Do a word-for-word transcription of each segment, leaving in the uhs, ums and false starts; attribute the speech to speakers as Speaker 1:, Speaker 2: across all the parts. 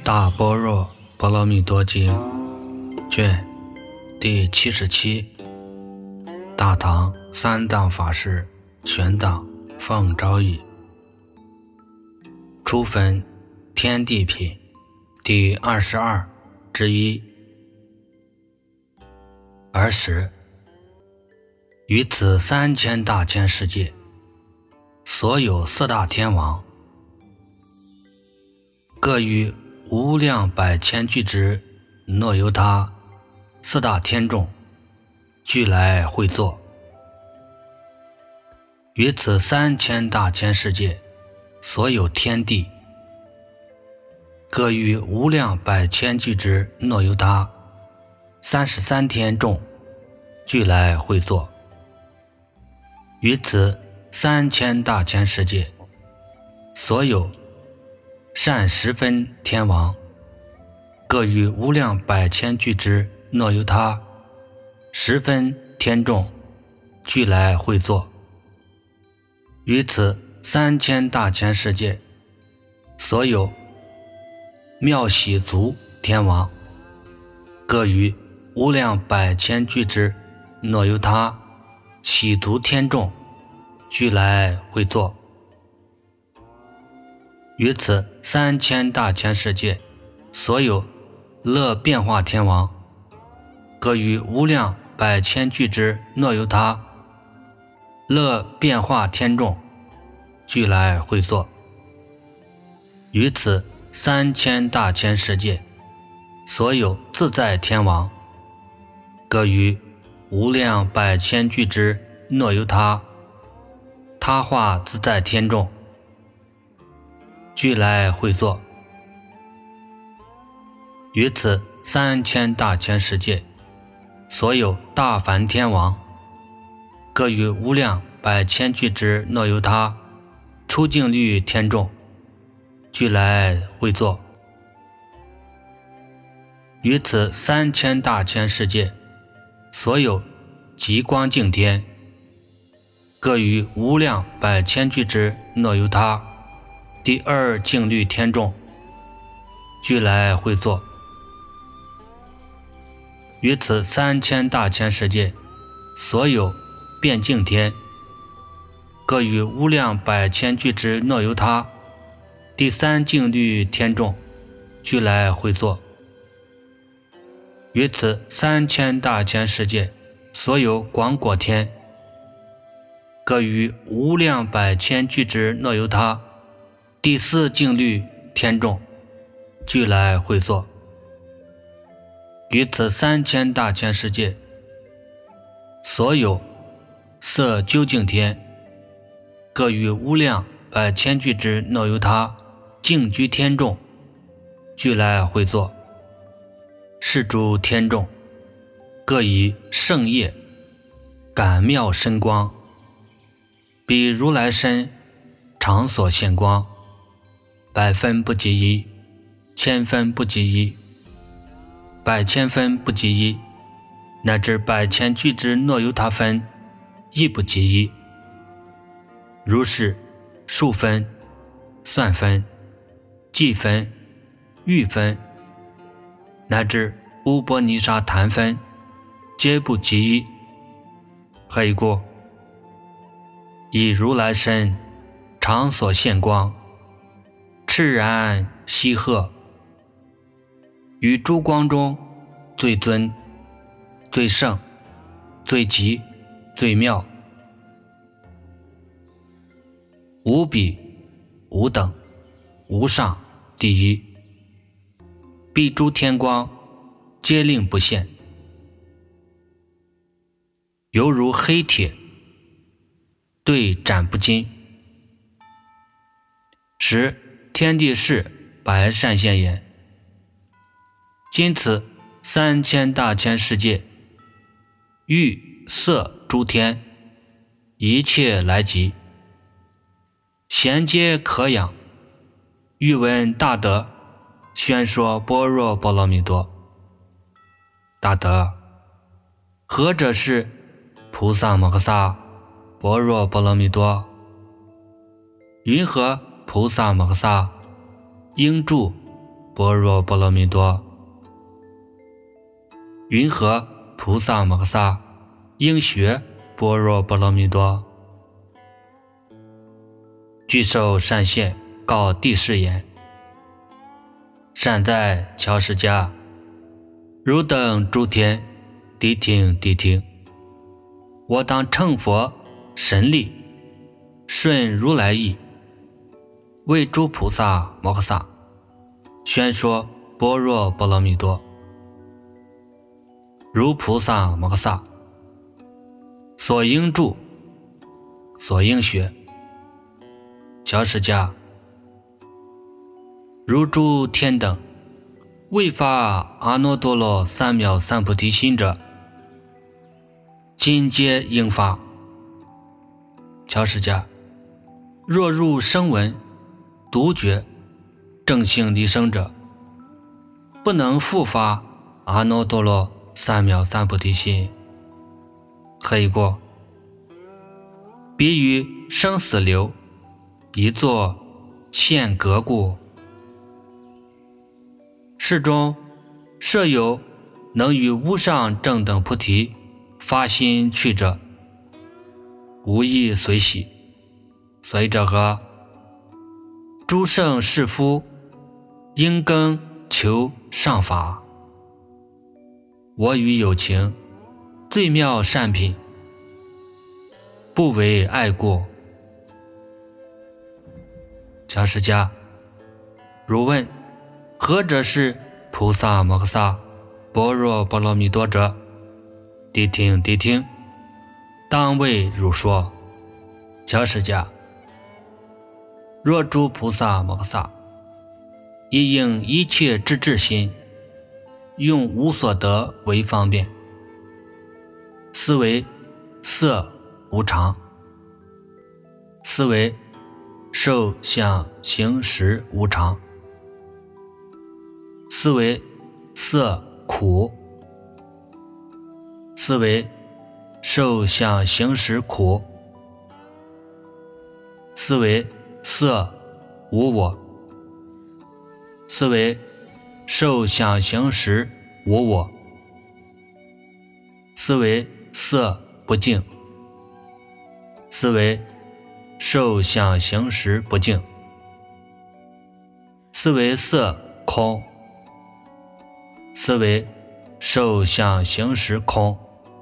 Speaker 1: 大般若波罗蜜多经卷第七十七，大唐三藏法师玄奘奉诏译，初分天地品第二十二之一。儿时，于此三千大千世界，所有四大天王，各于无量百千俱胝那由他四大天众俱来会坐。于此三千大千世界，所有天地，各于无量百千俱胝那由他三十三天众俱来会坐。于此三千大千世界，所有善十分天王，各于无量百千俱胝那由他十分天众俱来会坐。于此三千大千世界，所有妙喜足天王，各于无量百千俱胝那由他喜足天众俱来会坐。于此三千大千世界，所有乐变化天王，各于无量百千俱胝那由他乐变化天众俱来会坐。于此三千大千世界，所有自在天王，各于无量百千俱胝那由他他化自在天众俱来会坐。于此三千大千世界，所有大梵天王，各于无量百千俱胝那由他出净律天众俱来会坐。于此三千大千世界，所有极光净天，各于无量百千俱胝那由他第二净律天众俱来会坐。于此三千大千世界，所有变净天，各于无量百千俱胝那由他第三净律天众俱来会坐。于此三千大千世界，所有广果天，各于无量百千俱胝那由他第四净律天众俱来会坐。于此三千大千世界，所有色究竟天，各于无量百千俱胝那由他净居天众俱来会坐。是诸天众，各以圣业感妙身光，比如来身常所现光，百分不及一，千分不及一，百千分不及一，乃至百千俱胝那由他分亦不及一。如是数分、算分、计分、喻分，乃至乌波尼沙檀分，皆不及一。何以故？以如来身常所现光，炽然熹赫，于诸光中最尊、最胜、最极、最妙，无比、无等、无上第一，彼诸天光皆令不现，犹如黑铁对斩不尽。十天地释白善现言：今此三千大千世界，欲色诸天，一切来集，咸皆可养。欲闻大德，宣说般若波罗蜜多。大德，何者是菩萨摩诃萨般若波罗蜜多？云何菩萨摩诃萨应住般若波罗蜜多。云何菩萨摩诃萨应学般若波罗蜜多？具受善现，告帝释言：善哉乔释迦，汝等诸天，谛听谛听！我当乘佛神力，顺如来意，为诸菩萨摩诃萨宣说般若波罗蜜多。如菩萨摩诃萨所应住，所应学。乔释迦，如诸天等未发阿耨多罗三藐三菩提心者，今皆应发。乔释迦，若入声闻、独觉、正性离生者，不能复发阿耨多罗三藐三菩提心。何以故？彼于生死流，一作现隔故。世中设有能与无上正等菩提发心去者，无亦随喜。所以者何？诸圣士夫应更求上法。我与有情最妙善品，不为爱故。乔释迦，汝问何者是菩萨摩诃萨般若波罗蜜多者？谛听谛听！当为汝说。乔释迦，若诸菩萨摩诃萨亦应一切智智心，用无所得为方便，斯为色无常，斯为受想行识无常，斯为色苦，斯为受想行识苦，斯为色无我，斯为受想行识无我，斯为色不净，斯为受想行识不净，斯为色空，斯为受想行识空，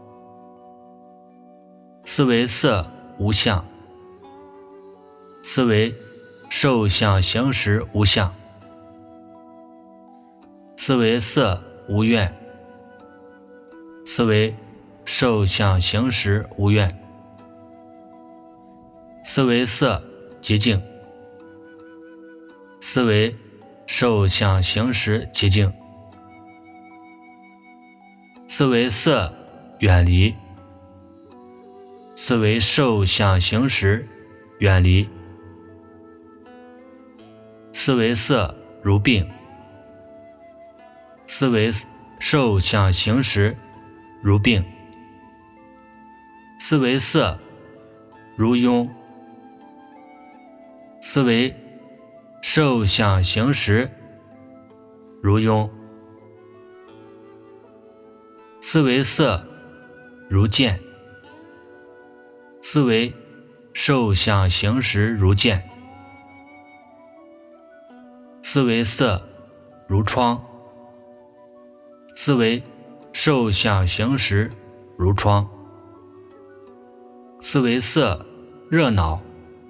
Speaker 1: 斯为色无相，斯为受想行识无相，斯为色无愿，斯为受想行识无愿，斯为色极净，斯为受想行识极净，斯为色远离，斯为受想行识远离，斯为色如病，斯为受想行识如病，斯为色如庸，斯为受想行识如庸，斯为色如见，斯为受想行识如见，斯为色如疮，斯为受想行识如疮，斯为色热恼，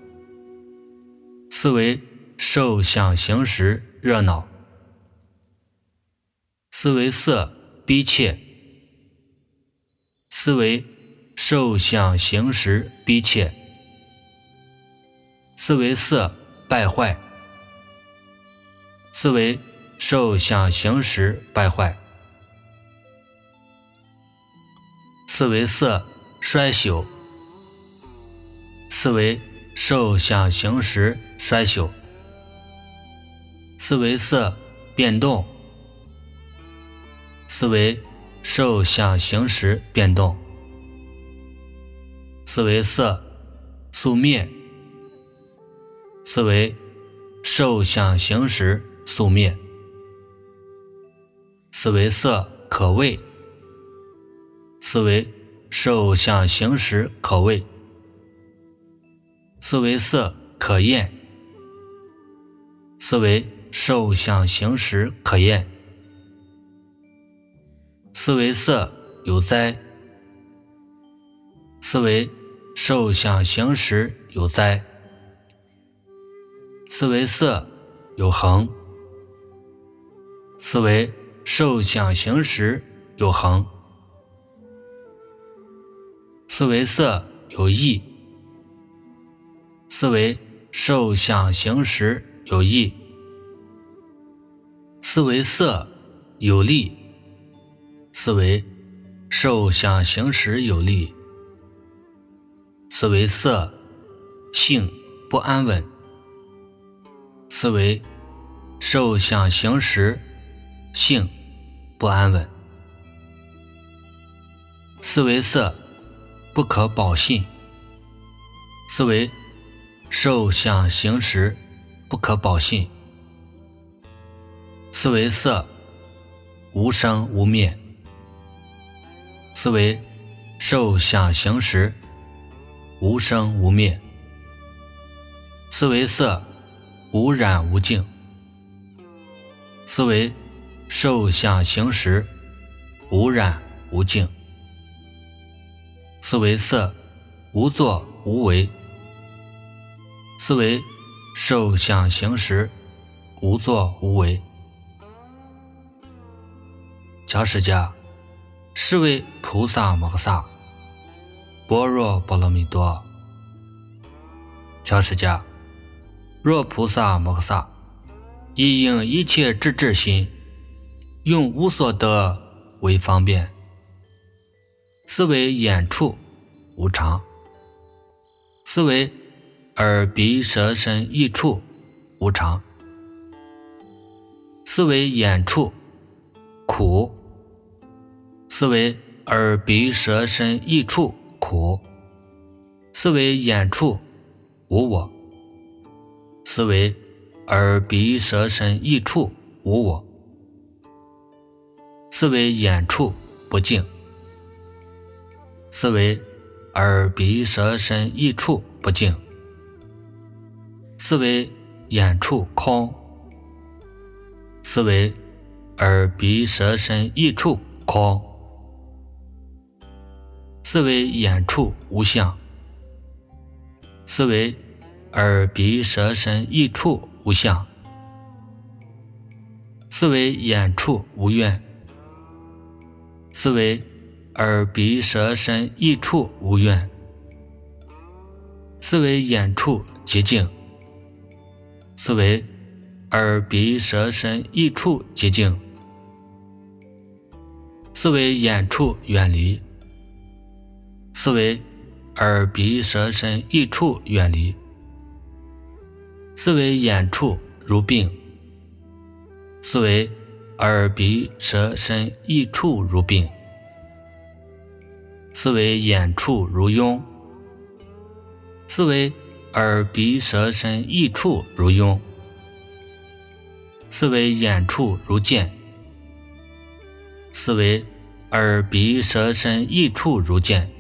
Speaker 1: 斯为受想行识热恼，斯为色逼切，斯为受想行识逼切，斯为色败坏，斯为受想行识败坏，斯为色衰朽，斯为受想行识衰朽，斯为色变动，斯为受想行识变动，斯为色速灭，斯为受想行识速灭， 思为色可味，思为受想行识可味，思为色可厌，思为受想行识可厌，思为色有灾，思为受想行识有灾，思为色有恒，思为受想行识有恒，思为色有益，思为受想行识有益，思为色有利，思为受想行识有利，思为色性不安稳，思为受想行识性不安稳，思为色不可保信，思为受想行识不可保信，思为色无生无灭，思为受想行识无生无灭，思为色无染无净，思为受想行识无染无净，思为色无作无为，思为受想行识无作无为。迦释迦，是为菩萨摩诃萨，般若波罗蜜多。迦释迦，若菩萨摩诃萨亦应一切智智心，用无所得为方便，思为眼处无常，思为耳鼻舌身意处无常，思为眼处苦，思为耳鼻舌身意处苦，思为眼处无我，思为耳鼻舌身意处无我，思为眼处不净，思为耳鼻舌身意处不净，思为眼处空，思为耳鼻舌身意处空，思为眼处无相，思为耳鼻舌身意处无相，思为眼处无愿，思为耳鼻舌身意处无愿，思为眼处极净，思为耳鼻舌身意处极净，思为眼处远离，思为耳鼻舌身意处远离，思为眼处如病，思为耳鼻舌身意处如病，思为眼处如痈，思为耳鼻舌身意处如痈，思为眼处如剑，思为耳鼻舌身意处如剑，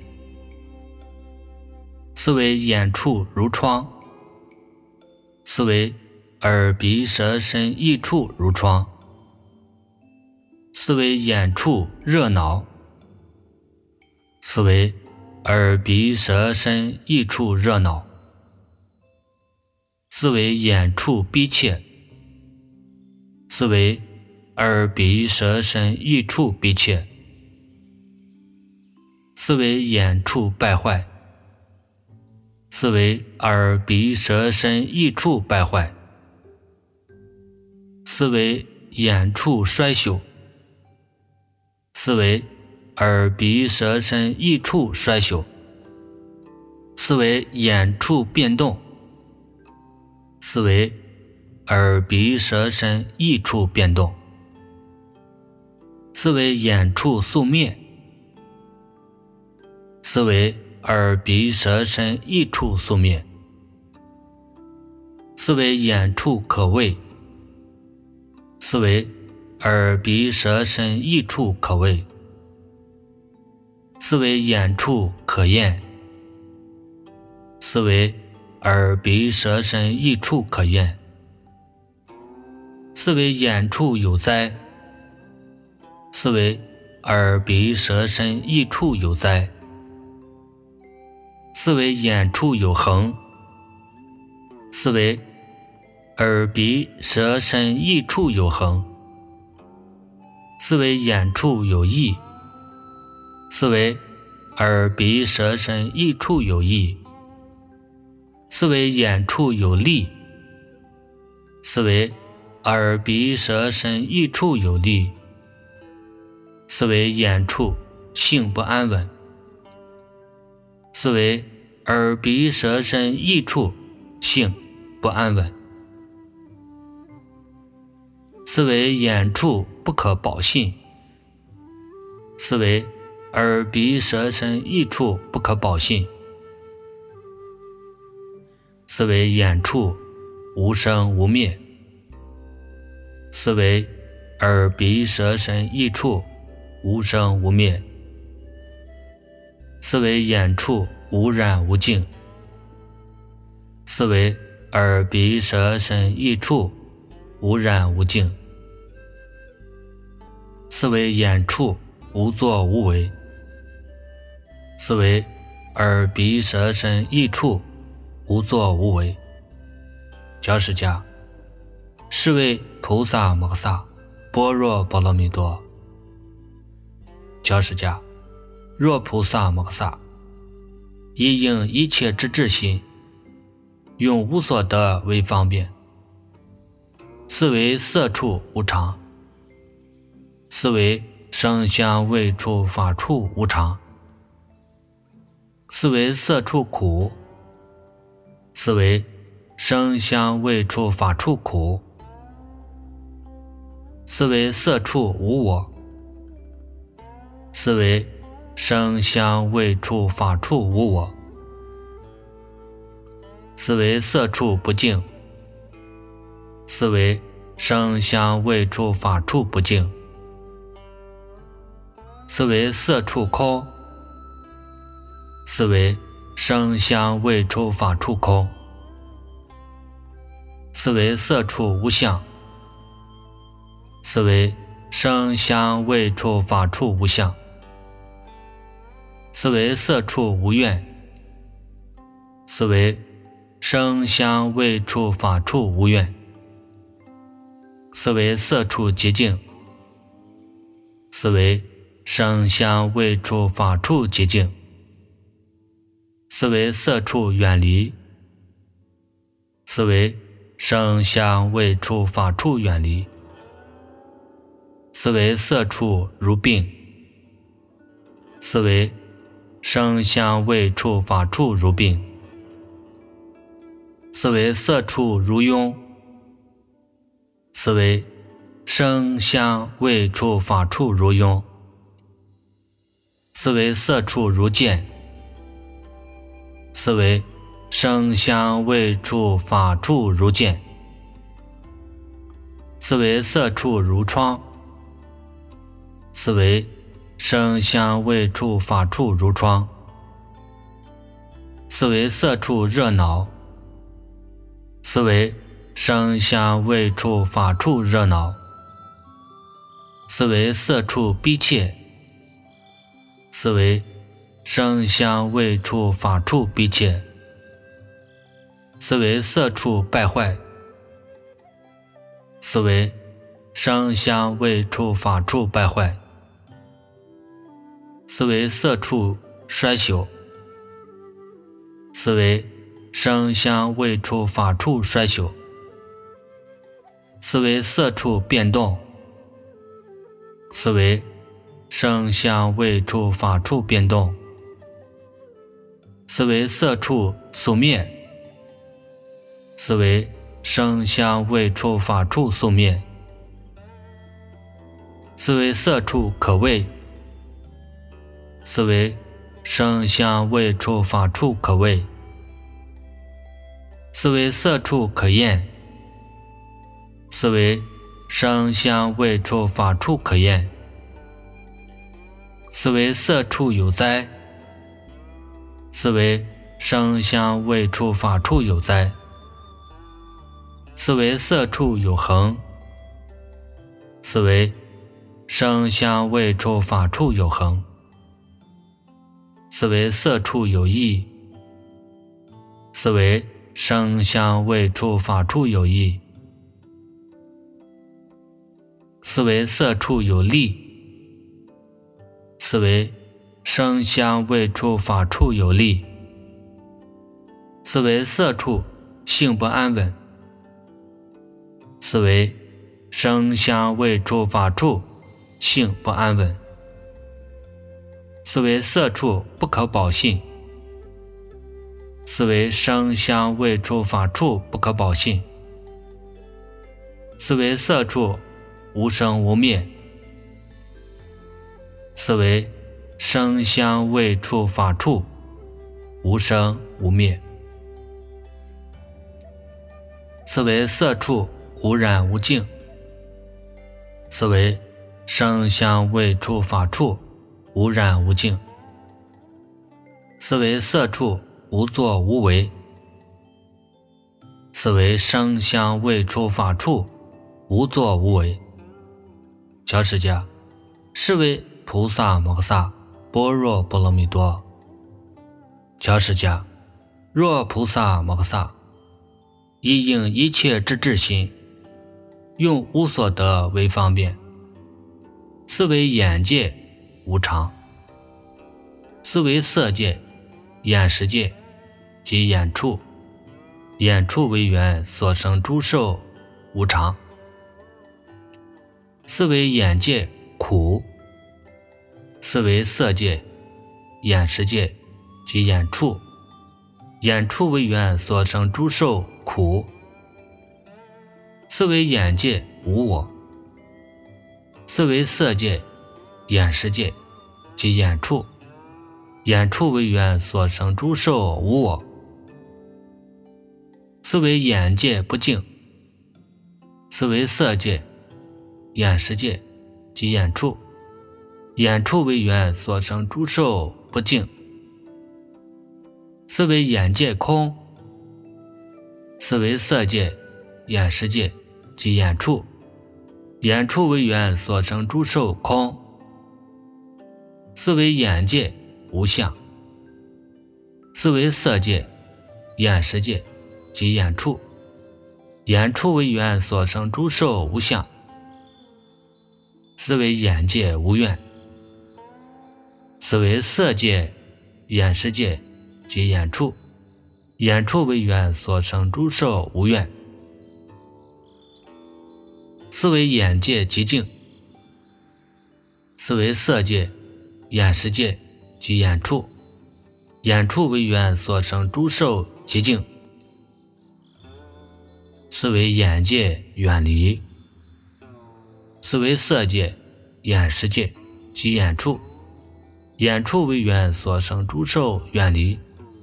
Speaker 1: 思为眼处如疮，思为耳鼻舌身意处如疮，思为眼处热恼，思为耳鼻舌身意处热恼，思为眼处逼切，思为耳鼻舌身意处逼切，思为眼处败坏，思为耳鼻舌身意处败坏，思为眼处衰朽，思为耳鼻舌身意处衰朽，思为眼处变动，思为耳鼻舌身意处变动，思为眼处宿灭，思为耳鼻舌身意处宿灭，思为眼处可畏，思为耳鼻舌身意处可味，思为眼处可厌，思为耳鼻舌身意处可厌，思为眼处有灾，思为耳鼻舌身意处有灾，思为眼处有横，思为耳鼻舌身意处有横，思为眼处有意，思为耳鼻舌身意处有意，思为眼处有力，思为耳鼻舌身意处有力，思为眼处性不安稳，思为耳鼻舌身意处性不安稳，思为眼处不可保信，思为耳鼻舌身意处不可保信，思为眼处无生无灭，思为耳鼻舌身意处无生无灭，思为眼处无染无净，思为耳鼻舌身意处无染无净，思为眼处无作无为，思为耳鼻舌身意处无作无为。教释迦：是为菩萨摩诃萨般若波罗蜜多。教释迦：若菩萨摩诃萨以应一切之智心，用无所得为方便，是为色处无常，是为声香味触法处无常，是为色处苦，是为声香味触法处苦，是为色处无我，是为声香味触法处无我，是为色处不净，是为声香味触法处不净，是为色处空，是为声香味触法处空，是为色处无相，是为声香味触法处无相，是为色处无愿，是为声香味触法处无愿，是为色处极净，是为声香味触法处极净，是为色处远离，是为声香味触法处远离，是为色处如病，是为声香味触法处如病，是为色处如庸，是为声香味触法处如庸，是为色处如见，是为声香味触法处如见，是为色处如窗，是为声香味触法处如窗，是为色处热恼，是为声香味触法处热恼，是为色处逼切，是为声香味触法处逼切，是为色处败坏，是为声香味触法处败坏，是为色处衰朽，是为声香味触法处衰朽，是为色处变动，是为声香味触法处变动，是为色处速灭，是为声香味触法处速灭，是为色处可畏，是为声香味触法处可畏，是为色处可厌，是为声香味触法处可厌，斯为色处有哉？斯为声香味触法处有哉？斯为色处有恒，斯为声香味触法处有恒，斯为色处有异，斯为声香味触法处有异，斯为色处有力，斯为声香味触法处有力，斯为色处性不安稳，斯为声香味触法处性不安稳，斯为色处不可保性，斯为声香味触法处不可保性，斯为色处无生无灭，斯为声香味触法处无生无灭，斯为色处无染无净，斯为声香味触法处无染无净，斯为色处无作无为，斯为声香味触法处无作无为。教释迦，是为菩萨摩诃萨般若波罗蜜多。教释迦，若菩萨摩诃萨亦应一切之智心，用无所得为方便，斯为眼界无常，斯为色界、眼识界及眼处，眼处为缘所生诸受无常，斯为眼界苦，斯为色界、眼识界及眼处，眼处为缘所生诸受苦，斯为眼界无我，斯为色界、眼识界及眼处，眼处为缘所生诸受无我，斯为眼界不净，斯为色界、眼识界及眼处，眼处为缘所生诸受不净，斯为眼界空，斯为色界、眼识界及眼处，眼处为缘所生诸受空，斯为眼界无相，斯为色界、眼识界及眼处，眼处为缘所生诸受无相，斯为眼界无愿，斯为色界、眼识界及眼处，眼处为缘所生诸受无愿，斯为眼界极净，斯为色界、眼识界及眼处，眼处为缘所生诸受极净，斯为眼界远离，斯为色界、眼识界及眼处，眼处为缘所生诸受远离，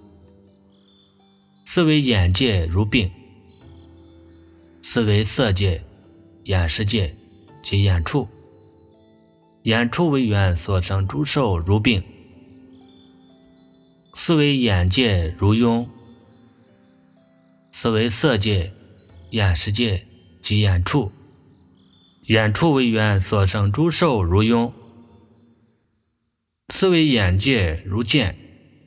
Speaker 1: 斯为眼界如病，斯为色界、眼识界及眼处，眼处为缘所生诸受如病，斯为眼界如痈，斯为色界、眼识界及眼处，眼处为缘所生诸受如痈，斯为眼界如见，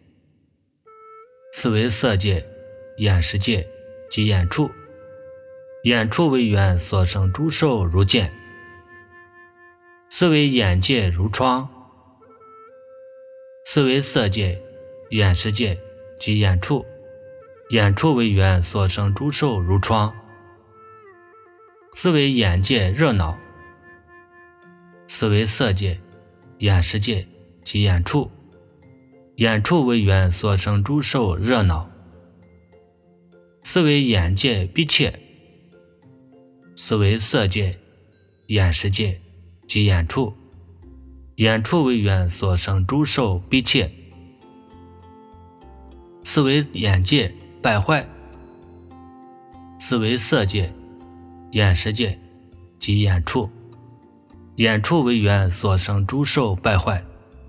Speaker 1: 斯为色界、眼识界及眼处，眼处为缘所生诸受如见，斯为眼界如疮，斯为色界、眼识界及眼处，眼处为缘所生诸受如疮，斯为眼界热恼，斯为色界、眼识界及眼处，眼处为缘所生诸受热恼，斯为眼界逼切，斯为色界、眼识界及眼处，眼处为缘所生诸受逼切，斯为眼界败坏，斯为色界、眼识界及眼处，眼处为缘所生诸受败坏。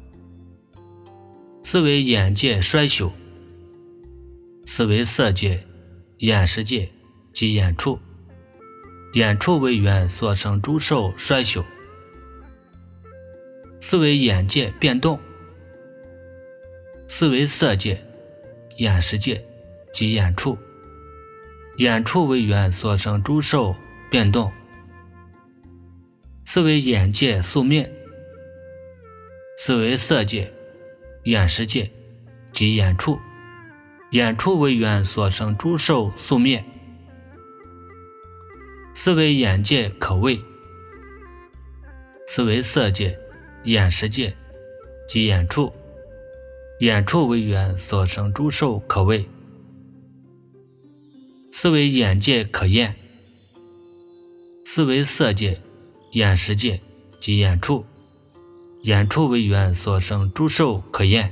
Speaker 1: 四为眼界衰朽，四为色界、眼识界及眼处，眼处为缘所生诸受衰朽。四为眼界变动，四为色界、眼识界及眼处，眼处为缘所生诸受变动。四为眼界宿灭，四为色界、眼识界及眼处，眼处为缘所生诸受宿灭。四为眼界可畏，四为色界、眼识界及眼处，眼处为缘所生诸受可畏。四为眼界可厌，四为色界、眼识界及眼处，眼处为缘所生诸受可厌。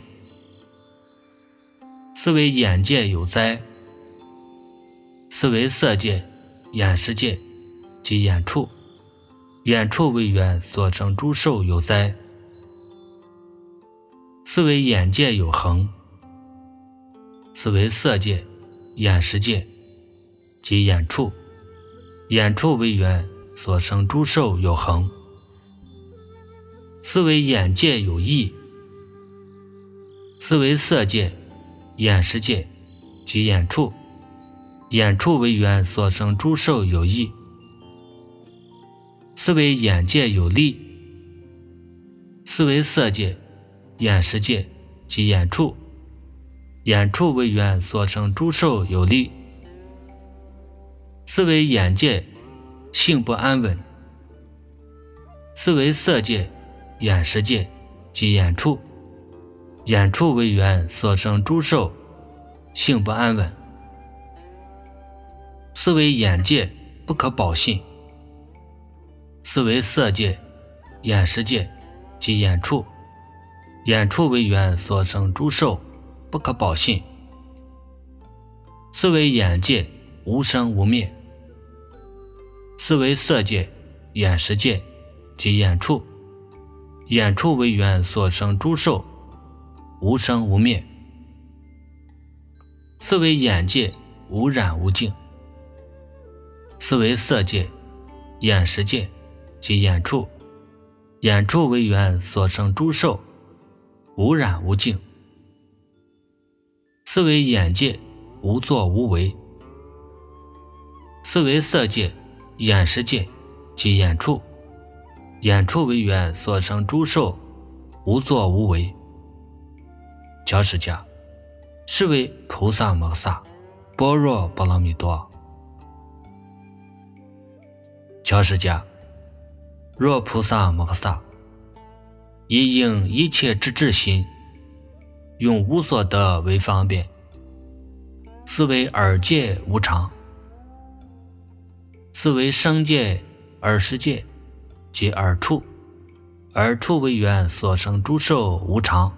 Speaker 1: 四为眼界有灾，四为色界、眼识界及眼处，眼处为缘所生诸受有灾。四为眼界有恒，四为色界、眼识界及眼处，眼处为缘所生诸受有恒。四为眼界有异，四为色界、眼识界及眼处，眼处为缘所生诸受有异。四为眼界有力，四为色界、眼识界及眼处，眼处为缘所生诸受有力。四为眼界性不安稳，四为色界、眼识界及眼处，眼处为缘所生诸受性不安稳。四为眼界不可保信，四为色界、眼识界及眼处，眼处为缘所生诸受不可保信。四为眼界无生无灭，四为色界、眼识界及眼处，眼处为缘所生诸受无生无灭。四为眼界无染无净，四为色界、眼识界及眼处，眼处为缘所生诸受无染无净。四为眼界无作无为，四为色界、眼识界及眼处，眼处为缘所生诸受无作无为。教释家，是为菩萨摩诃萨般若波罗蜜多。教释家，若菩萨摩诃萨以应一切之智心，用无所得为方便，四为耳界无常，四为声界、耳识界及耳处，耳处为缘所生诸受无常。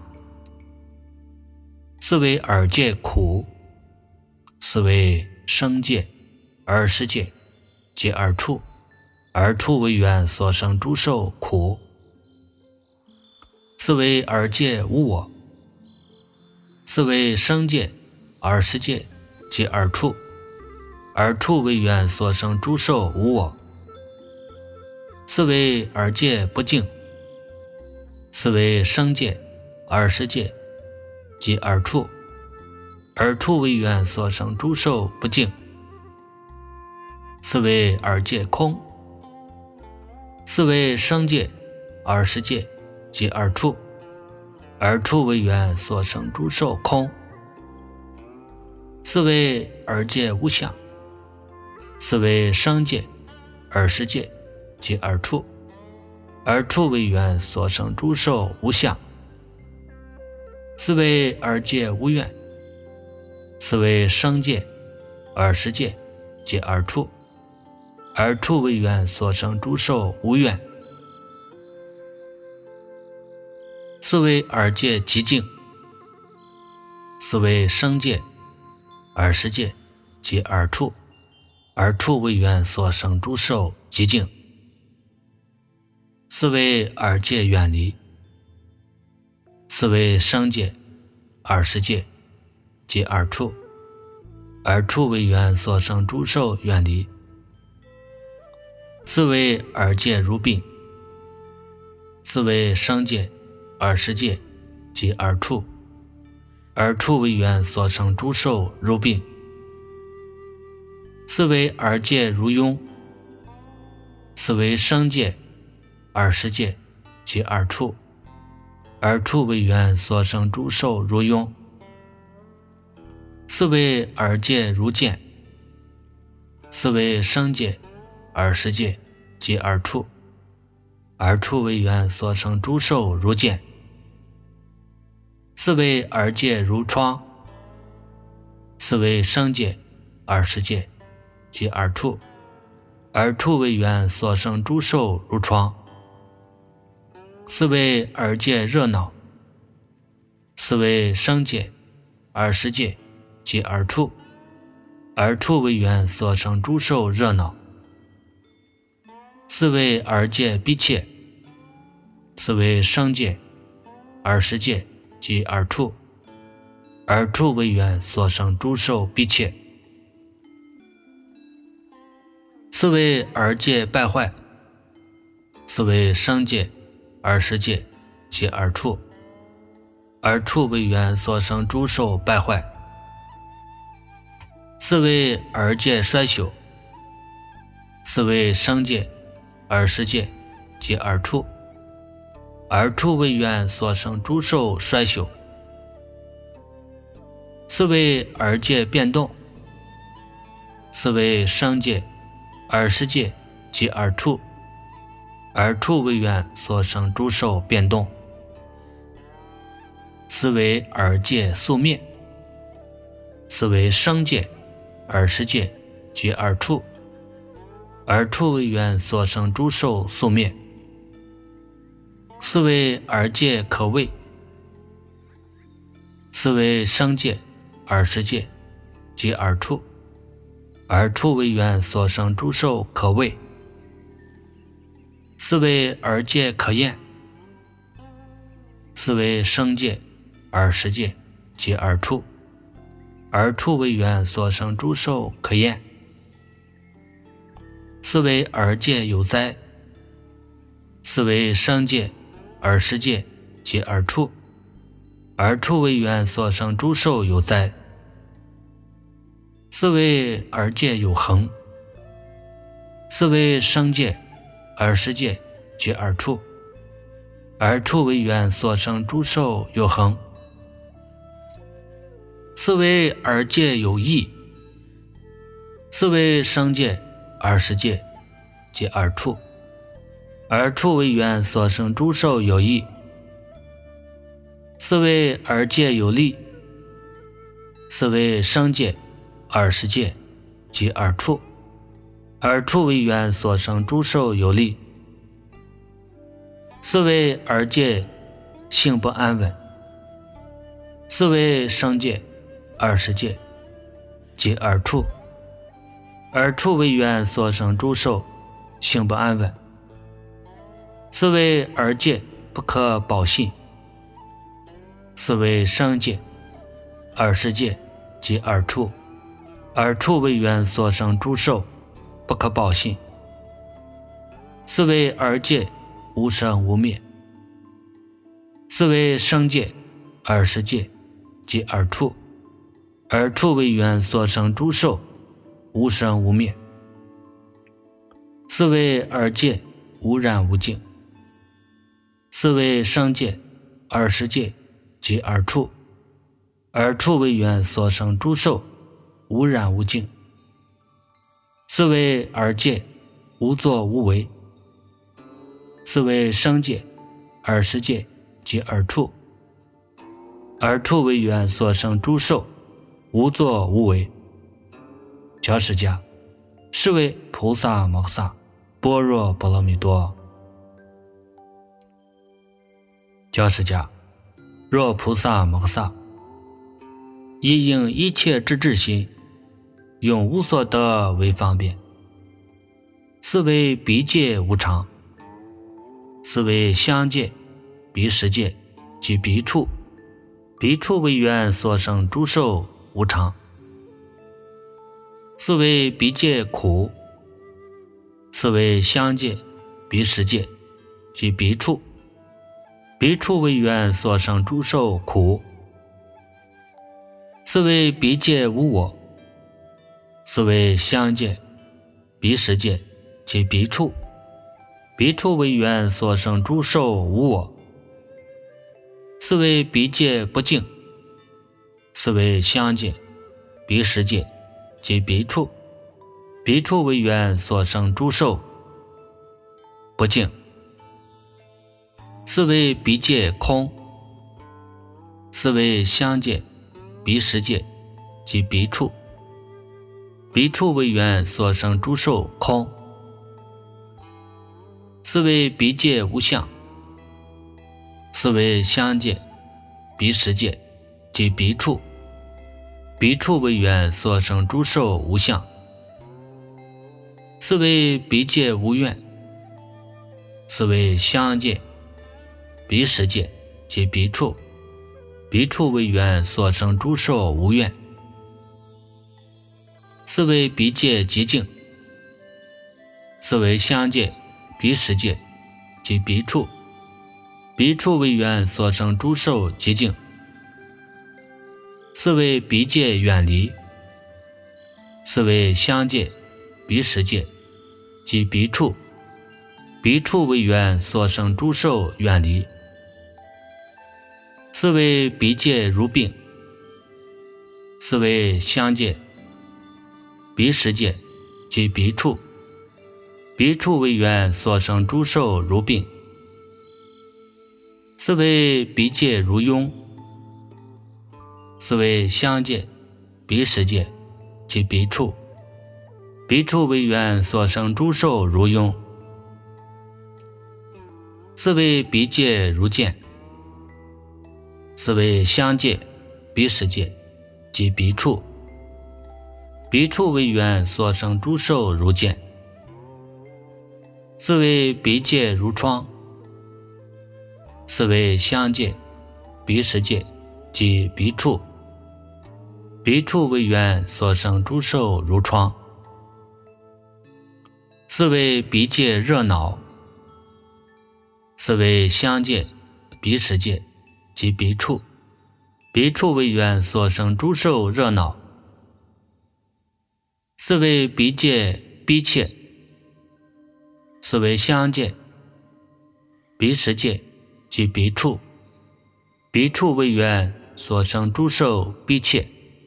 Speaker 1: 四为耳界苦，四为声界、耳识界及耳处，耳处为缘所生诸受苦。四为耳界无我，四为声界、耳识界及耳处，耳处为缘所生诸受无我。四为耳界不净，四为声界、耳识界及耳处，耳处为缘所生诸受不净。四为耳界空，四为声界、耳识界及耳处，耳处为缘所生诸受空。四为耳界无相，四为声界、耳识界及耳处，耳处为缘所生诸受无相。四为耳界无愿，四为声界、耳识界及耳处，耳处为缘所生诸受无愿。四为耳界极净，四为声界、耳识界及耳处，耳处为缘所生诸受极净。 是为二界远离，是为生界、二世界及二处，二处为缘所生诸受远离，是为二界如病，是为生界、二世界及二处，二处为缘所生诸受如病，是为二界如庸，是为生界、二世界及二处，二处为缘所生诸受如庸，是为二界如见，是为生界、二世界及二处，二处为缘所生诸受如见，是为二界如窗，是为生界、二世界及二处，二处为缘所生诸受如窗，是为二界热闹，是为生界、二世界及二处，二处为缘所生诸受热闹，是为二界逼切，是为生界、二世界及二处，二处为缘所生诸受逼切，是为二界败坏，是为生界、二世界及二处，二处为缘所生诸受败坏，是为二界衰朽，是为生界、二世界及二处，二处为缘所生诸受衰朽，是为二界变动，是为生界、二世界及二处，二处为缘所生诸受变动，是为二界宿灭，是为生界、二世界及二处，二处为缘所生诸受宿灭，是为二界可畏，是为生界、二世界及二处，二处为缘所生诸受可畏，是为二界可厌，是为生界、二世界及二处，二处为缘所生诸受可厌，是为二界有灾，是为生界、二世界及二处，二处为缘所生诸受有灾，是为二界有恒，是为生界、二世界及二处，二处为缘所生诸受有恒，是为二界有义，是为生界、二世界及二处，二处为缘所生诸受有义，是为二界有利，是为生界、二世界及二处，二处为缘所生诸受有利，是为二界性不安稳，是为生界、二世界及二处，二处为缘所生诸受性不安稳，是为二界不可保信，是为生界、二世界及二处，二处为缘所生诸受不可保信，是为二界无生无灭，是为生界、二世界及二处，二处为缘所生诸受无生无灭，是为二界无染无净，是为生界、二世界及二处，二处为缘所生诸受无染无净，是为二界无作无为，是为生界、二世界及二处，二处为缘所生诸受无作无为。教释迦，是为菩萨摩诃萨般若波罗蜜多。教释迦，若菩萨摩诃萨以应一切之智心，用无所得为方便，是为彼界无常， 是为相界、彼时界及彼处，彼处为缘所生诸受无常。是为彼界苦，是为相界、彼时界及彼处，彼处为缘所生诸受苦。是为彼界无我，是为相界、彼时界及彼处，彼处为缘所生诸受无我。是为彼界不净，是为相界、彼时界及彼处，彼处为缘所生诸受不净。是为彼界空，是为相界、彼时界及彼处，彼处为缘所生诸受空。是为彼界无相，是为相界、彼时界及彼处，彼处为缘所生诸受无相。是为彼界无愿，是为相界、彼时界及彼处，彼处为缘所生诸受无愿。是为彼界极净，是为相界、彼时界及彼处，彼处为缘所生诸受极净。是为彼界远离，是为相界、彼时界及彼处，彼处为缘所生诸受远离。是为彼界如病，是为相界、彼时界及彼处，彼处为缘所生诸受如病。是为彼界如庸，是为相界、彼时界及彼处，彼处为缘所生诸受如庸。是为彼界如见，是为相界、彼时界及彼处，彼处为缘所生诸受如见。是为彼界如窗，是为相界、彼时界及彼处，彼处为缘所生诸受如窗。是为彼界热恼，是为相界、彼时界及彼处，彼处为缘所生诸受热恼。是为彼界逼切，是为相界、彼时界及彼处，彼处为缘所生诸受逼切。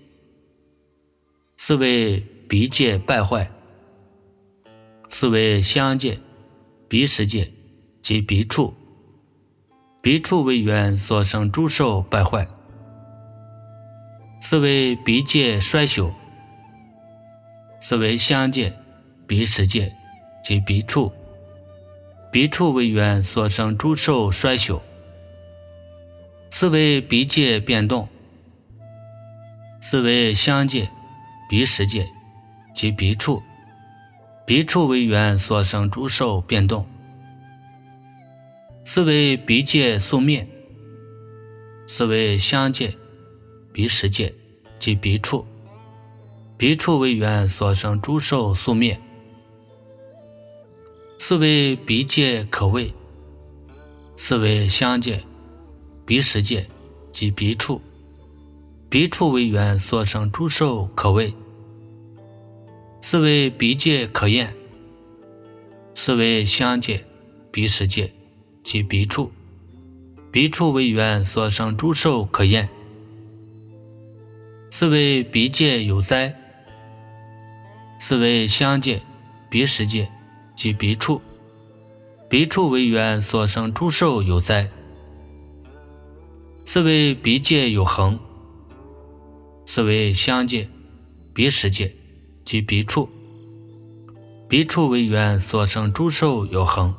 Speaker 1: 是为彼界败坏，是为相界、彼时界及彼处，彼处为缘所生诸受败坏。是为彼界衰朽，是为相界、彼时界及彼处，彼处为缘所生诸受衰朽。是为彼界变动，是为相界、彼时界及彼处，彼处为缘所生诸受变动。是为彼界速灭，是为相界、彼时界及彼处，彼处为缘所生诸受速灭。是为彼界可畏，是为相界、彼时界及彼处，彼处为缘所生诸受可畏。是为彼界可厌，是为相界、彼时界及彼处，彼处为缘所生诸受可厌。是为彼界有灾，是为相界、彼时界及彼处，彼处为缘所生诸受有灾。是为彼界有恒，是为相界、彼时界及彼处，彼处为缘所生诸受有恒。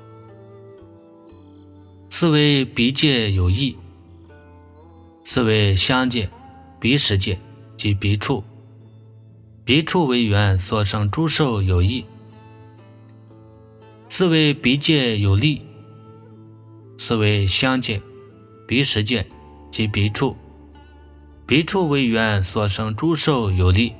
Speaker 1: 是为彼界有义，是为相界、彼时界及彼处，彼处为缘所生诸受有义。是为彼界有利， 是为相界、彼时界及彼处，彼处为缘所生诸受有力，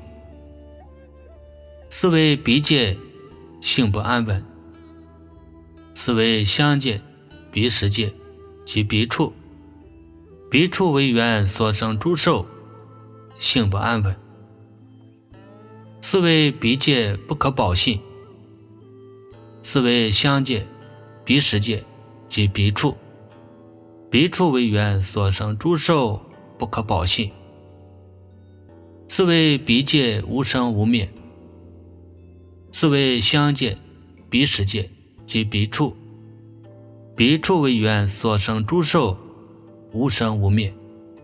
Speaker 1: 是为彼界性不安稳，是为相界、彼时界及彼处，彼处为缘所生诸受性不安稳，是为彼界不可保信，是为相界、彼时界及彼处，彼处为缘所生诸受不可保信，是为彼界无生无灭，是为相界、彼时界及彼处，彼处为缘所生诸受无生无灭，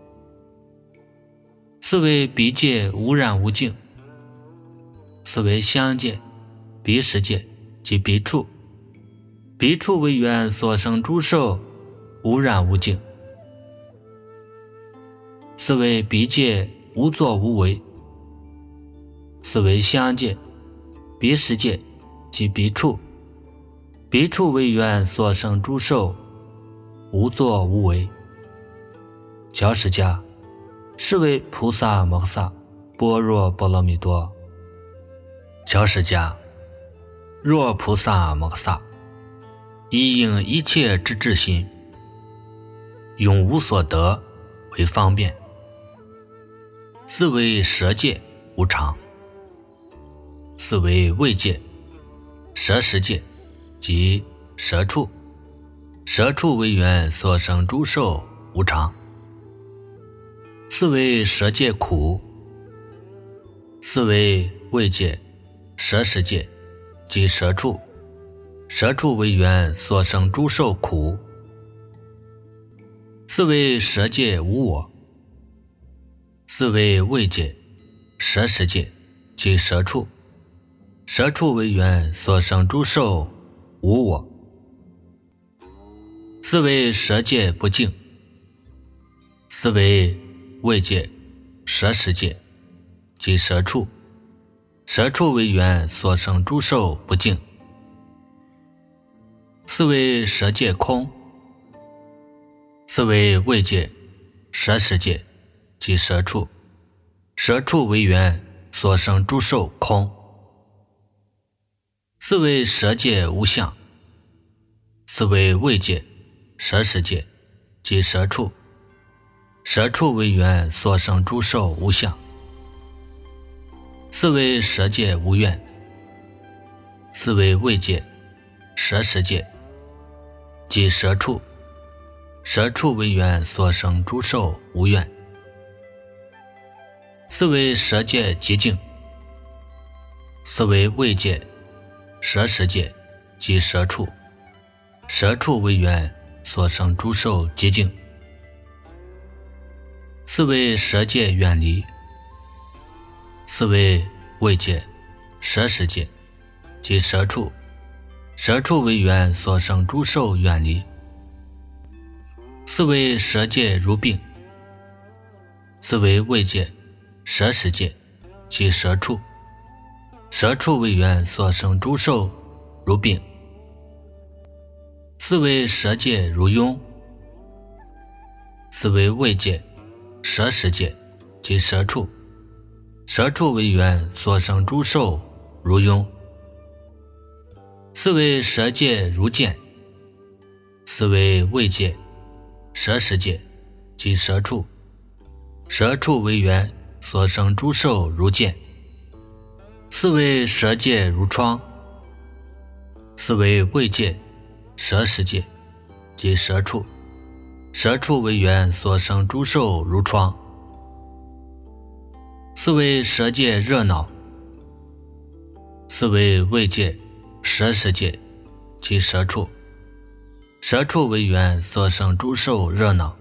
Speaker 1: 是为彼界无染无净，是为相界、彼时界及彼处，彼处为缘所生诸受无染无净，是为彼界无作无为，是为相界、彼时界及彼处，彼处为缘所生诸受无作无为。教释迦，是为菩萨摩诃萨般若波罗蜜多。教释迦，若菩萨摩诃萨以应一切之智心，永无所得为方便，是为舍界无常，是为位界、舍时界及舍处，舍处为缘所生诸受无常，是为舍界苦，是为位界、舍时界及舍处，舍处为缘所生诸受苦，是为舍界无我，是为位界、舍时界及舍处，舍处为缘所生诸受无我，是为舍界不净，是为位界、舍时界及舍处，舍处为缘所生诸受不净，是为舍界空，是为位界、舍时界及舍处，舍处为缘所生诸受空，是为舍界无相，是为位界、舍时界及舍处，舍处为缘所生诸受无相，是为舍界无愿，是为位界、舍时界即舍处，舍处为缘所生诸受无愿，是为舍界极净，是为位界、舍时界及舍处，舍处为缘所生诸受极净，是为舍界远离，是为位界、舍时界及舍处，舍处为缘所生诸受远离，是为舍界如病，是为位界、舍时界及舍处，舍处为缘所生诸受如病，是为舍界如庸，是为位界、舍时界及舍处，舍处为缘所生诸受如庸，是为舍界如剑，是为位界、舍时界及舍处，舍处为缘所生诸受如剑，是为舍界如疮，是为位界、舍时界及舍处，舍处为缘所生诸受如疮，是为舍界热恼，是为位界、舍时界及舍处，舍处为缘所生诸受热恼，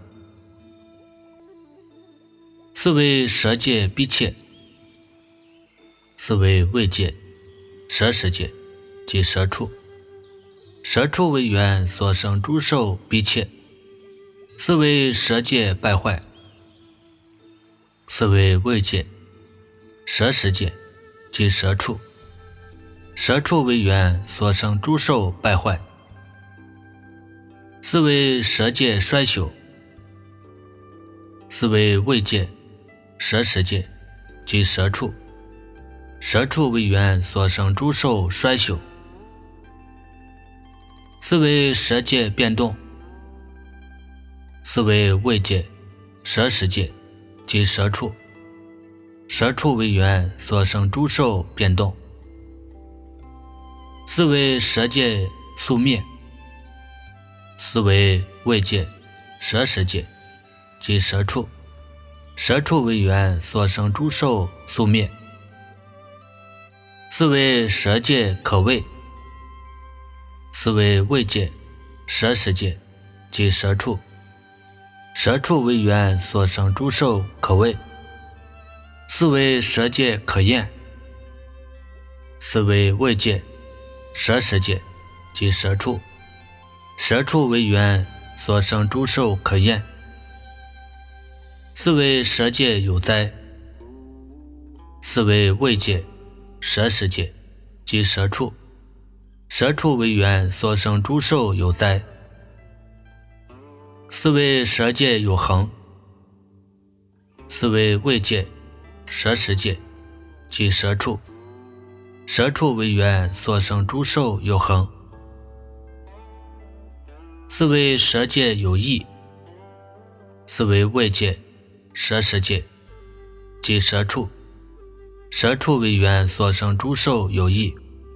Speaker 1: 是为舍界逼切，是为位界、舍时界及舍处，舍处为缘所生诸受逼切，是为舍界败坏，是为位界、舍时界及舍处，舍处为缘所生诸受败坏， 四为蛇界衰朽，四为未界、蛇食界及蛇畜，蛇畜为缘所生诸兽衰朽。四为蛇界变动，四为未界、蛇食界及蛇畜，蛇畜为缘所生诸兽变动。四为蛇界速灭，四为未界、蛇食界及蛇畜，蛇畜为缘所生诸兽速灭。四为蛇界可畏，四为未界、蛇食界及蛇畜，蛇畜为缘所生诸兽可畏。四为蛇界可厌，四为未界、蛇食界及蛇畜，蛇畜为缘所生诸兽可厌。四为蛇界有灾，四为未界、蛇食界及蛇畜，蛇畜为缘所生诸兽有灾。四为蛇界有恒，四为未界、蛇食界及蛇畜，蛇畜为缘所生诸兽有恒。四为蛇界有益，四为未界、蛇食界及蛇畜，蛇畜为缘所生诸兽有益。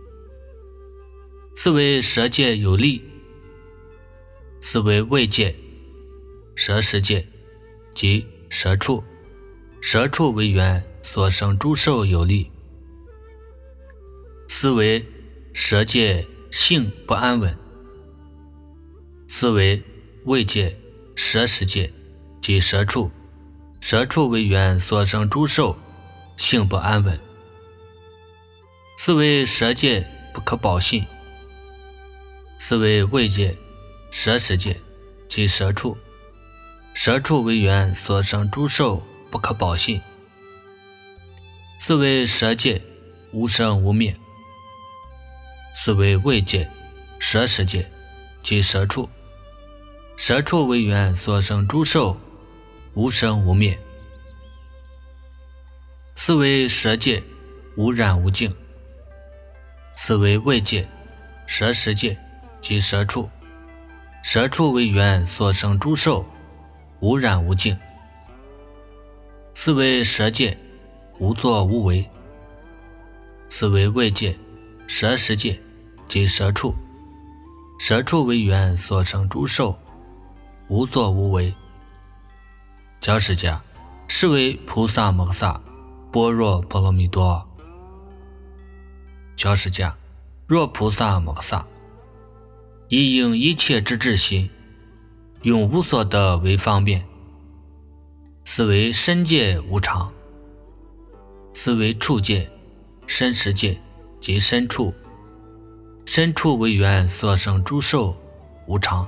Speaker 1: 四为蛇界有利，四为未界、蛇食界及蛇畜，蛇畜为缘所生诸兽有利。四为蛇界性不安稳，四为未界、蛇食界及蛇畜，蛇畜为缘所生诸兽性不安稳。四为蛇界不可保信，四为未界、蛇食界及蛇畜，蛇畜为缘所生诸兽不可保信。四为蛇界无生无灭，四为未界、蛇食界及蛇畜，蛇畜为缘所生诸兽无生无灭。四为蛇界无染无净，四为未界、蛇食界及蛇畜，蛇畜为缘所生诸兽无染无净。四为蛇界无作无为，四为未界、蛇食界及蛇畜，蛇畜为缘所生诸兽无作无为。教释迦，是为菩萨摩诃萨般若波罗蜜多。教释迦，若菩萨摩诃萨以应一切之智心，用无所得为方便，此为身界无常，此为处界、身识界及身处，身处为缘所生诸兽无常，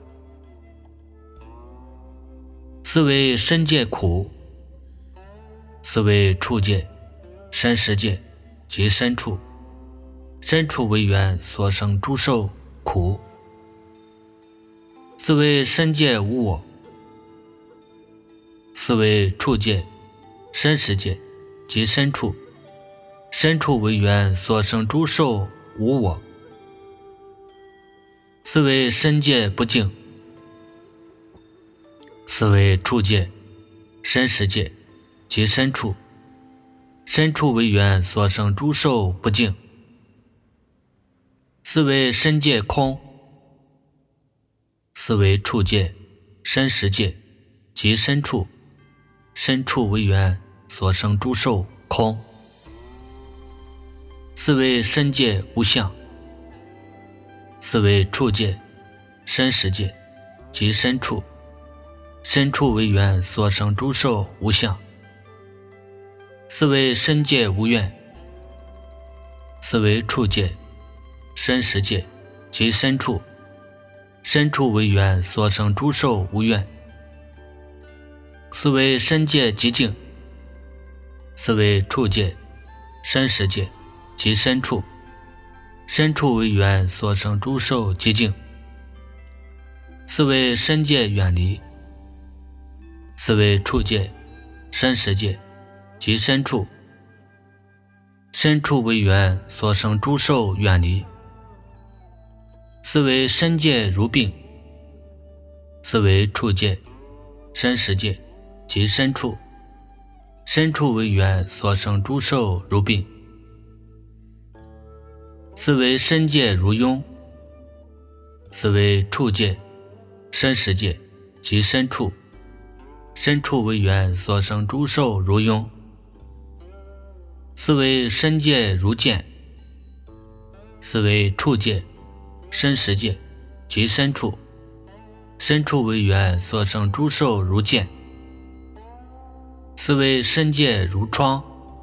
Speaker 1: 此为身界苦，此为处界、身识界及身处，身处为缘所生诸兽苦，此为身界无我，此为处界、身识界及身处，身处为缘所生诸兽无我，此为身界不净，此为处界、身识界及身处，身处为缘所生诸兽不净，此为身界空，此为处界、身识界及身处，身处为缘所生诸兽空，此为身界无相，此为处界、身识界及身处，身处为缘所生诸兽无相，此为身界无愿，此为处界、身识界及身处，身处为缘所生诸兽无愿，此为身界极净，此为处界、身识界及身处，身处为缘所生诸兽极净， 是为身界远离，是为处界、身实界及身处。身处为缘所生诸受远离，是为身界如病，是为处界、身实界及身处。身处为缘所生诸受如病，是为身界如庸，是为处界、身实界及身处。身处为缘所生诸受如庸，是为身界如剑，是为处界、身实界及身处。身处为缘所生诸受如剑，是为身界如疮，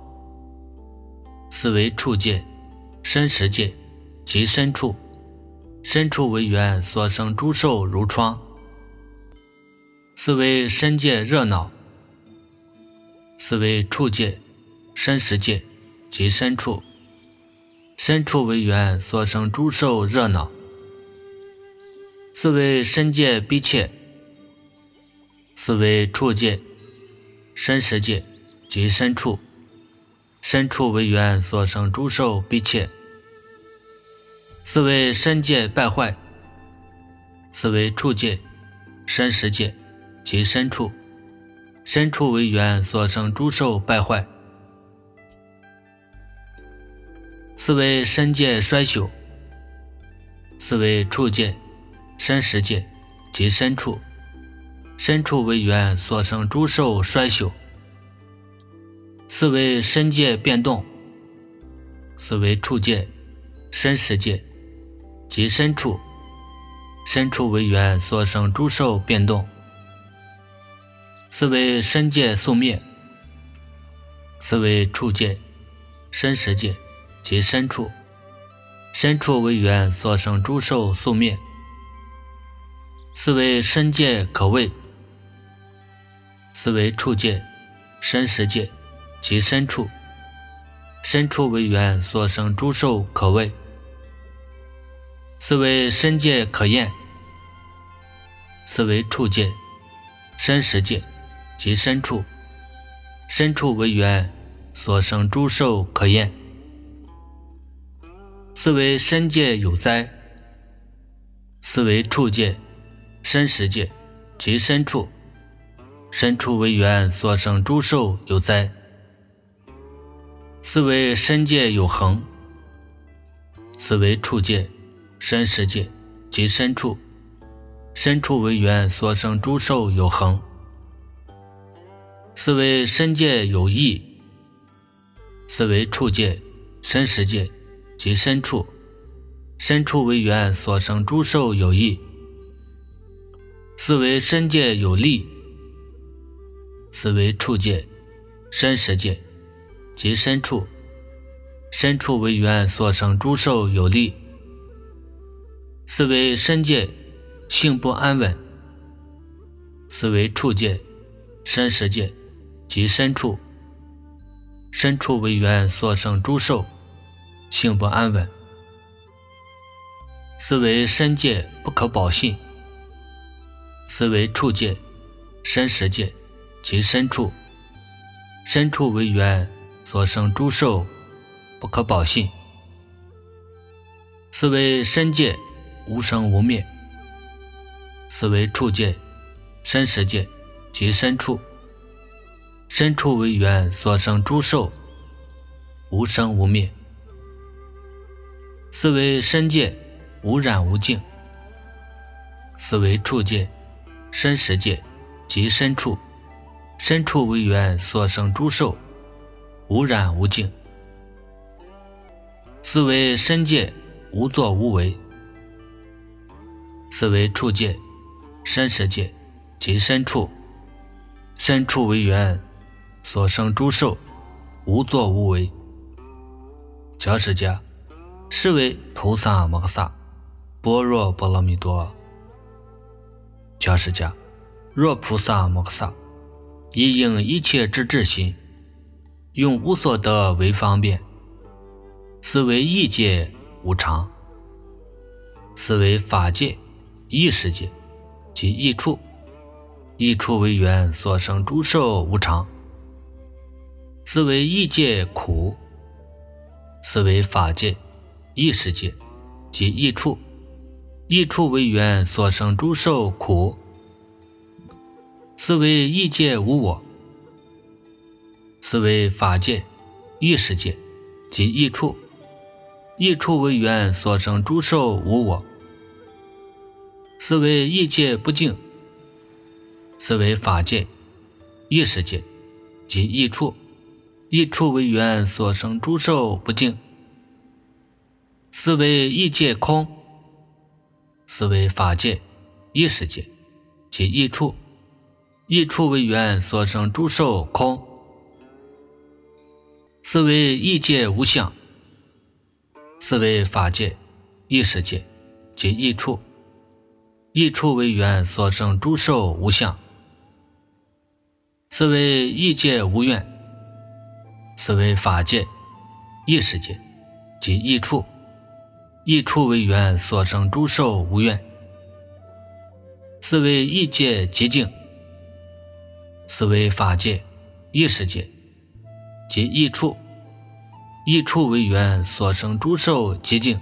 Speaker 1: 是为处界、身实界及身处。身处为缘所生诸受如疮，是为身界热恼，是为处界、身实界及身处。身处为缘所生诸受热恼，是为身界逼切，是为处界、身实界及身处。身处为缘所生诸受逼切，是为身界败坏，是为处界、身实界及身处。身处为缘所生诸受败坏，是为身界衰朽，是为处界、身实界及身处。身处为缘所生诸受衰朽，是为身界变动，是为处界、身实界及身处。身处为缘所生诸受变动，是为身界速灭，是为处界、身实界及身处。身处为缘所生诸受速灭，是为身界可畏，是为处界、身实界及身处。身处为缘所生诸受可畏，是为身界可厌，是为处界、身实界及身处。身处为缘所生诸受可厌，是为身界有灾，是为处界、身实界及身处。身处为缘所生诸受有灾，是为身界有恒，是为处界、身实界及身处。身处为缘所生诸受有恒，是为身界有义，是为处界、身实界及身处。身处为缘所生诸受有义，是为身界有利，是为处界、身实界及身处。身处为缘所生诸受有利，是为身界性不安稳，是为处界、身实界及身处。身处为缘所生诸受性不安稳，是为身界不可保信，是为处界、身实界及身处。身处为缘所生诸受不可保信，是为身界无生无灭，是为处界、身实界及身处。身处为缘所生诸受无生无灭，是为身界无染无净，是为处界、身实界及身处。身处为缘所生诸受无染无净，是为身界无作无为，是为处界、身实界及身处。身处为缘所生诸受无作无为。教释迦，是为菩萨摩诃萨般若波罗蜜多。教释迦，若菩萨摩诃萨以应一切之智心，用无所得为方便，是为异界无常，是为法界、异世界及益处。益处为缘所生诸受无常，是为异界苦，是为法界、异世界及益处。益处为缘所生诸受苦，是为异界无我，是为法界、异世界及益处。益处为缘所生诸受无我，是为异界不净，是为法界、异世界及益处。益处为缘所生诸受不净，是为异界空，是为法界、异世界及益处。益处为缘所生诸受空，是为异界无相，是为法界、异世界及益处。益处为缘所生诸受无相，是为异界无愿，是为法界、异世界及益处。益处为缘所生诸受无愿，是为异界极净，是为法界、异世界及益处。益处为缘所生诸受极净，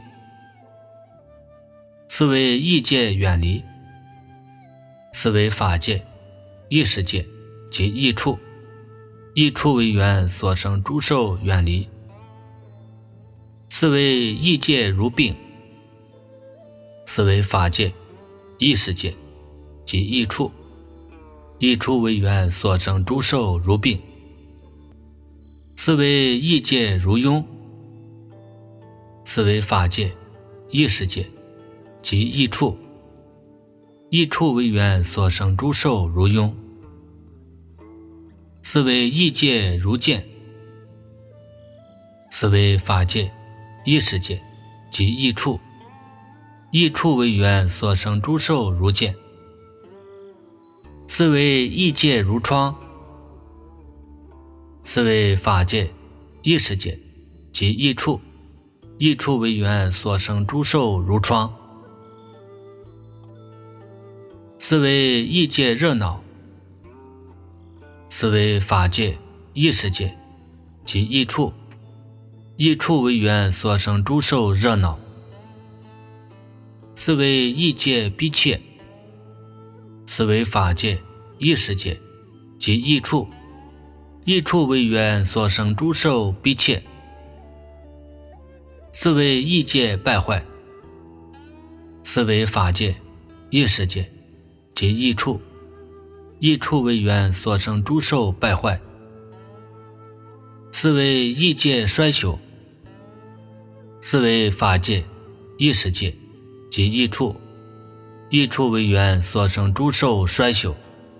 Speaker 1: 是为异界远离，是为法界、异世界及益处。益处为缘所生诸受远离，是为异界如病，是为法界、异世界及益处。益处为缘所生诸受如病，是为异界如庸，是为法界、异世界及益处。益处为缘所生诸受如庸，是为异界如见，是为法界、异世界及益处。益处为缘所生诸受如见，是为异界如窗，是为法界、异世界及益处。益处为缘所生诸受如窗，是为异界热闹，是为法界、异世界及益处。益处为缘所生诸受热闹，是为异界逼切，是为法界、异世界及益处。益处为缘所生诸受逼切，是为异界败坏，是为法界、异世界及益处。益处为缘所生诸受败坏，是为异界衰朽，是为法界、异世界及益处。益处为缘所生诸受衰朽，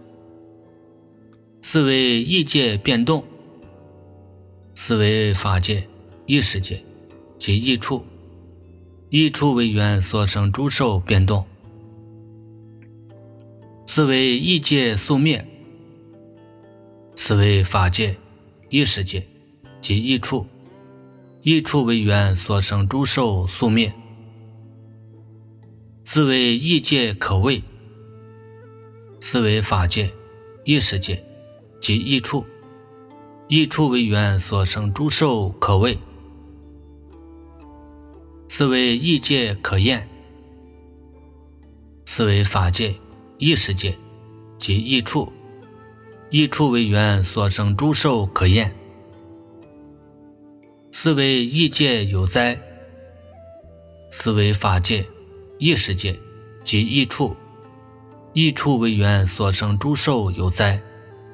Speaker 1: 是为异界变动，是为法界、异世界及益处。益处为缘所生诸受变动，是为异界速灭，是为法界、异世界及益处。益处为缘所生诸受速灭，是为异界可畏，是为法界、异世界及益处。益处为缘所生诸受可畏，是为异界可厌，是为法界、异世界及益处。益处为缘所生诸受可厌，是为异界有灾，是为法界、异世界及益处。益处为缘所生诸受有灾，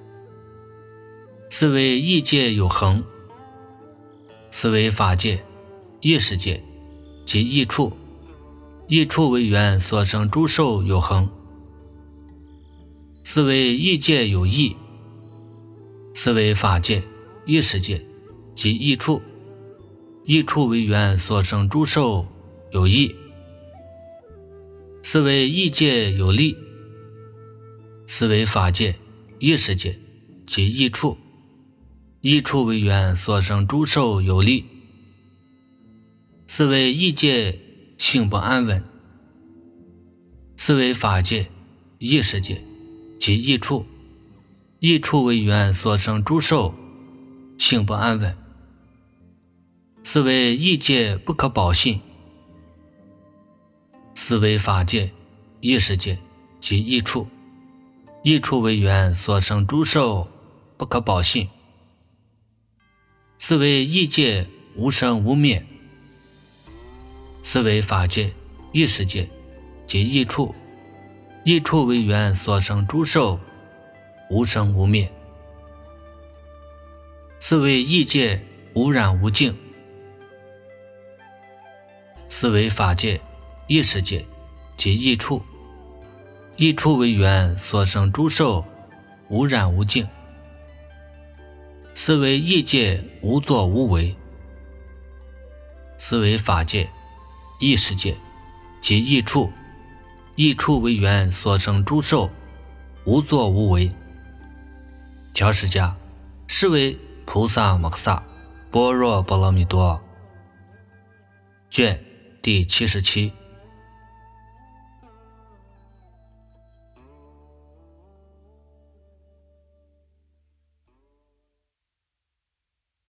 Speaker 1: 是为异界有恒，是为法界、异世界及益处。益处为缘所生诸受有恒，是为异界有义，是为法界、异世界及益处。益处为缘所生诸受有义，是为异界有利，是为法界、异世界及益处。益处为缘所生诸受有利，是为异界性不安稳，是为法界、 异世界及异处，异处为缘所生诸兽，性不安稳，是为异界不可保信。是为法界、异世界及异处，异处为缘所生诸兽，不可保信，是为异界无生无灭。是为法界、异世界及异处，异处为缘所生诸兽，无生无灭，是为异界无染无净。是为法界、异世界及异处，异处为缘所生诸兽，无染无净，是为异界无作无为。是为法界、异世界及异处，异处为缘所生诸兽，无作无为。调释迦，是为菩萨摩诃萨般若波罗蜜多。卷第七十七。